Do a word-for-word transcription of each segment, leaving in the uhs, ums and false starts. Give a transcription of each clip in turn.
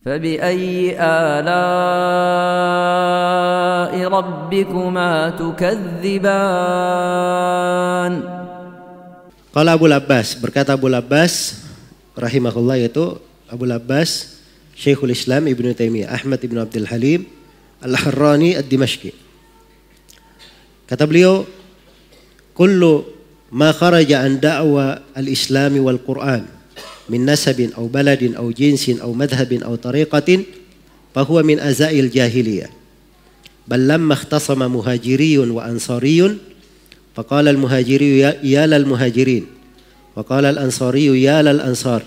فبأي آلاء ربكما تكذبان. Qala Abu Abbas, berkata Abu Abbas rahimahullah, yaitu Abu Abbas Syekhul Islam Ibnu Taimiyah Ahmad Ibnu Abdul Halim Al-Harrani Ad-Dimashqi. Kata beliau, kullu ma kharaja an da'wa al-Islam wal Qur'an min nasabin aw baladin aw jinsin aw madhhabin aw tariqatin fahuwa min azail jahiliyah. Bal lamma ikhtasama muhajiriyun wa ansariyun faqala al-muhajiriyu ya lal muhajirin wa qala al-ansariyu ya lal ansar.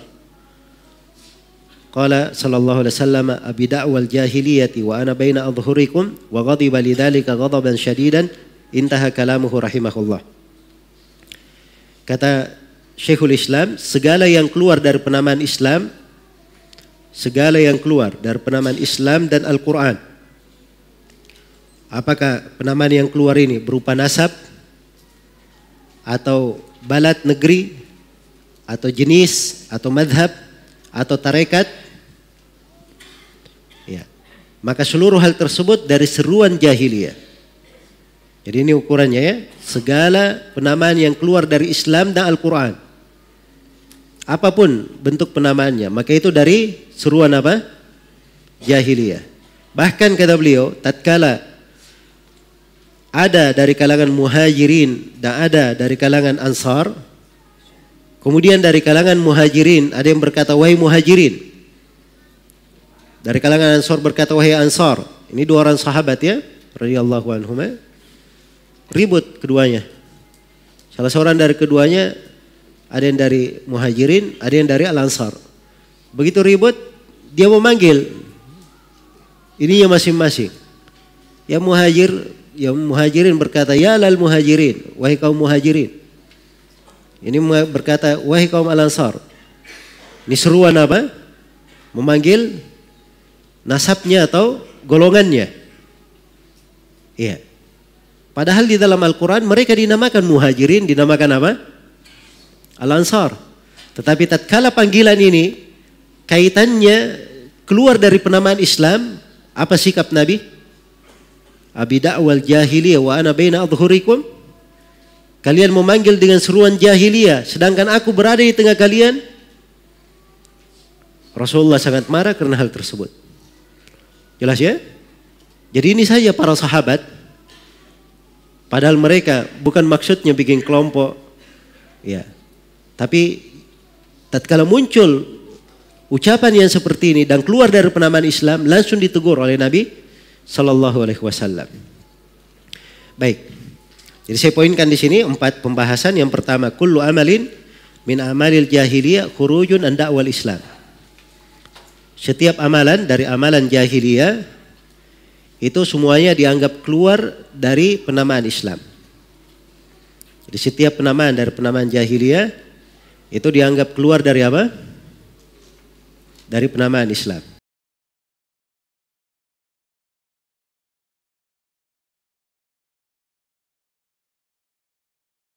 Qala sallallahu alaihi wasallam abi da'wal jahiliyati wa ana baina adhhurikum wa ghadiba lidzalika ghadaban syadidan. Intaha kalamuhu rahimahullah. Kata Syekhul Islam, segala yang keluar dari penamaan Islam, segala yang keluar dari penamaan Islam dan Al-Quran. Apakah penamaan yang keluar ini berupa nasab, atau balad negeri, atau jenis, atau madhab, atau tarekat, ya, maka seluruh hal tersebut dari seruan jahiliyah. Jadi ini ukurannya, ya, segala penamaan yang keluar dari Islam dan Al-Quran. Apapun bentuk penamaannya, maka itu dari seruan apa? Jahiliyah. Bahkan kata beliau, tatkala ada dari kalangan muhajirin dan ada dari kalangan ansar, kemudian dari kalangan muhajirin ada yang berkata wahai muhajirin, dari kalangan ansar berkata wahai ansar. Ini dua orang sahabat, ya, radhiyallahu anhum. Ribut keduanya. Salah seorang dari keduanya, ada yang dari muhajirin, ada yang dari al-ansar. Begitu ribut, dia memanggil ininya masing-masing. Yang muhajir, yang muhajirin berkata, ya lal muhajirin, wahai kaum muhajirin. Ini berkata, wahai kaum al-ansar. Ini seruan apa? Memanggil nasabnya atau golongannya. Iya. Padahal di dalam Al-Quran mereka dinamakan muhajirin, dinamakan apa? Al-Ansar. Tetapi tatkala panggilan ini kaitannya keluar dari penamaan Islam, apa sikap Nabi? Abi da'wal jahiliyah wa ana baina adhhurikum. Kalian memanggil dengan seruan jahiliyah sedangkan aku berada di tengah kalian. Rasulullah sangat marah karena hal tersebut. Jelas, ya? Jadi ini saja para sahabat, padahal mereka bukan maksudnya bikin kelompok, ya. Tapi tatkala muncul ucapan yang seperti ini dan keluar dari penamaan Islam, langsung ditegur oleh Nabi sallallahu alaihi wasallam. Baik. Jadi saya poinkan di sini empat pembahasan. Yang pertama, kullu amalin min amalil jahiliyah khurujun an da'wal Islam. Setiap amalan dari amalan jahiliyah itu semuanya dianggap keluar dari penamaan Islam. Jadi setiap penamaan dari penamaan jahiliyah itu dianggap keluar dari apa? Dari penamaan Islam.